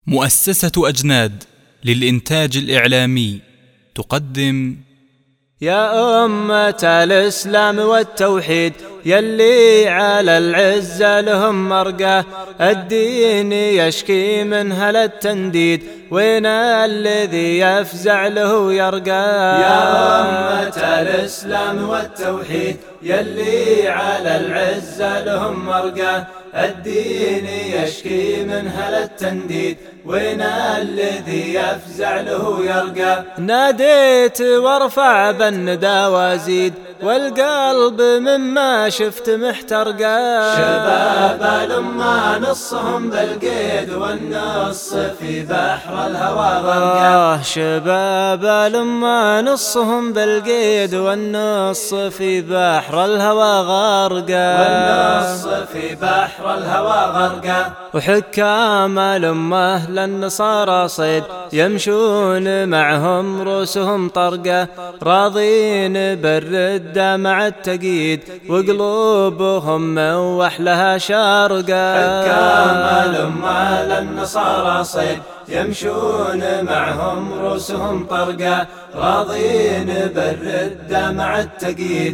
مؤسسة أجناد للإنتاج الإعلامي تقدم: يا أمة الإسلام والتوحيد يلي على العزة لهم مرقى، الدين يشكي من هل التنديد، وين الذي يفزع له يرقى؟ يا أمة الإسلام والتوحيد يلي على العزة لهم مرقى، الدين يشكي من هل التنديد، وين الذي يفزع له يرقى؟ ناديت وارفع بالندى وازيد، والقلب مما شفت محترقا. شباب الأمة نصهم بالقيد، والنص في بحر الهوى غرقا. شباب الأمة نصهم بالقيد، والنص في بحر الهوى غرقا. والنص في بحر الهوى غرقا. وحكام الأمة للنصارى صيد، يمشون معهم رؤوسهم طرقة، راضين بالردة مع التقييد، وقلوبهم موح لها شارقة. حكام الأمة للنصارى صيد، يمشون معهم رؤوسهم طرقة، راضين بالردة مع التقييد،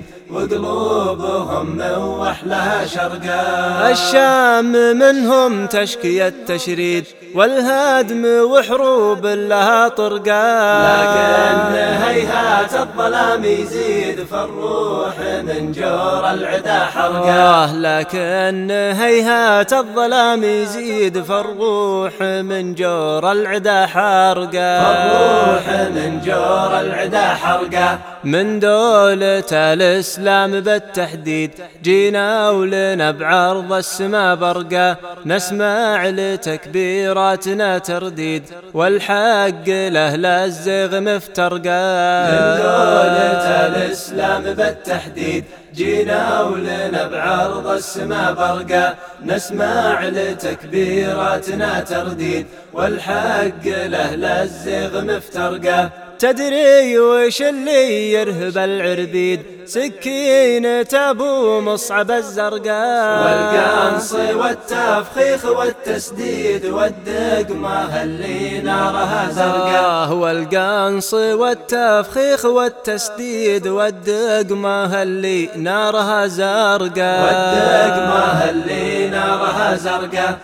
وقلوبهم موح لها شرقا. الشام منهم تشكي التشريد، والهدم وحروب لها طرقا، لكن هيهات الظلام يزيد، فالروح من جور العدا حرقا. لكن هيهات الظلام يزيد، فالروح من جور العدا حرقا. فالروح من جور العدا حرقا. من دولة الإسلام بالتحديد جينا ولنا بعرض السما برقا، نسمع لتكبيراتنا ترديد، والحق لأهل الزيغ مفترقا. من دولة الإسلام بالتحديد جينا ولنا بعرض السما برقا، نسمع لتكبيراتنا ترديد، والحق لأهل الزيغ مفترقا. تدري وش اللي يرهب العربيد؟ سكينة أبو مصعب الزرقاء، والقنص والتفخيخ والتسديد، والدقمة اللي نارها زرقاء. والقنص والتفخيخ والتسديد، والدقمة اللي نارها زرقاء. والدقمة اللي نارها زرقاء.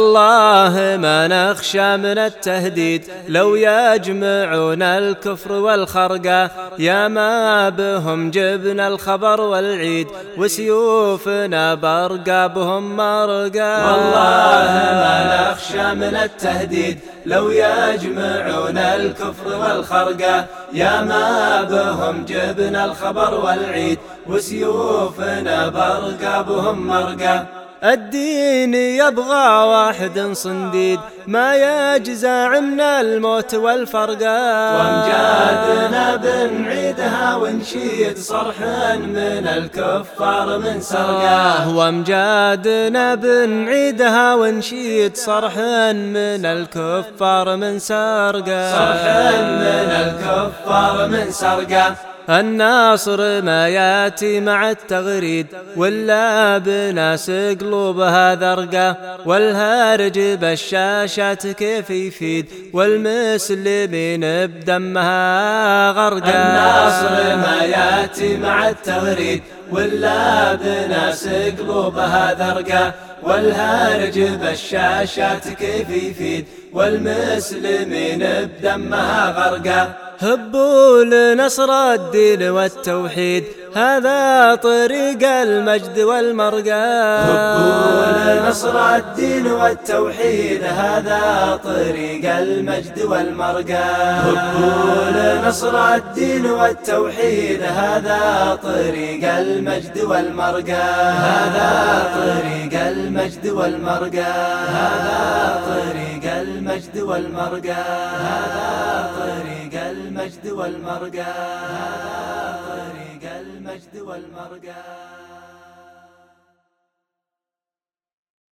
والله ما نخشى من التهديد، لو يجمعون الكفر والخرقة، يا ما بهم جبنا الخبر والعيد، وسيوفنا برقابهم مرقا. والله ما نخشى من التهديد، لو يجمعون الكفر والخرقة، يا ما بهم جبنا الخبر والعيد، وسيوفنا برقابهم مرقا. الدين يبغى واحد صنديد، ما يجزع من الموت والفرقا، وامجادنا بنعيدها ونشيد، صرح من الكفار من سرقا. وامجادنا بنعيدها ونشيد، صرح من الكفار من سرقا. صرح من الكفار من سرقا. الناصر ما ياتي مع التغريد، ولا بناس قلوبها ذرقة، والهارج بالشاشات كيف يفيد، والمسلمين بدمها غرقة. الناصر ما ياتي مع التغريد، ولا بناس قلوبها ذرقة، والهارج بالشاشات كيف يفيد، والمسلمين بدمها غرقة. هبوا لنصر الدين والتوحيد، هذا طريق المجد والمرقى. هبوا لنصر الدين والتوحيد، هذا طريق المجد والمرقى. هبوا لنصر الدين والتوحيد، هذا طريق المجد والمرقى. هذا طريق المجد والمرقى. هذا طريق المجد والمرقى. هذا طريق المجد والمرقى. هذا طريق المجد والمرقى.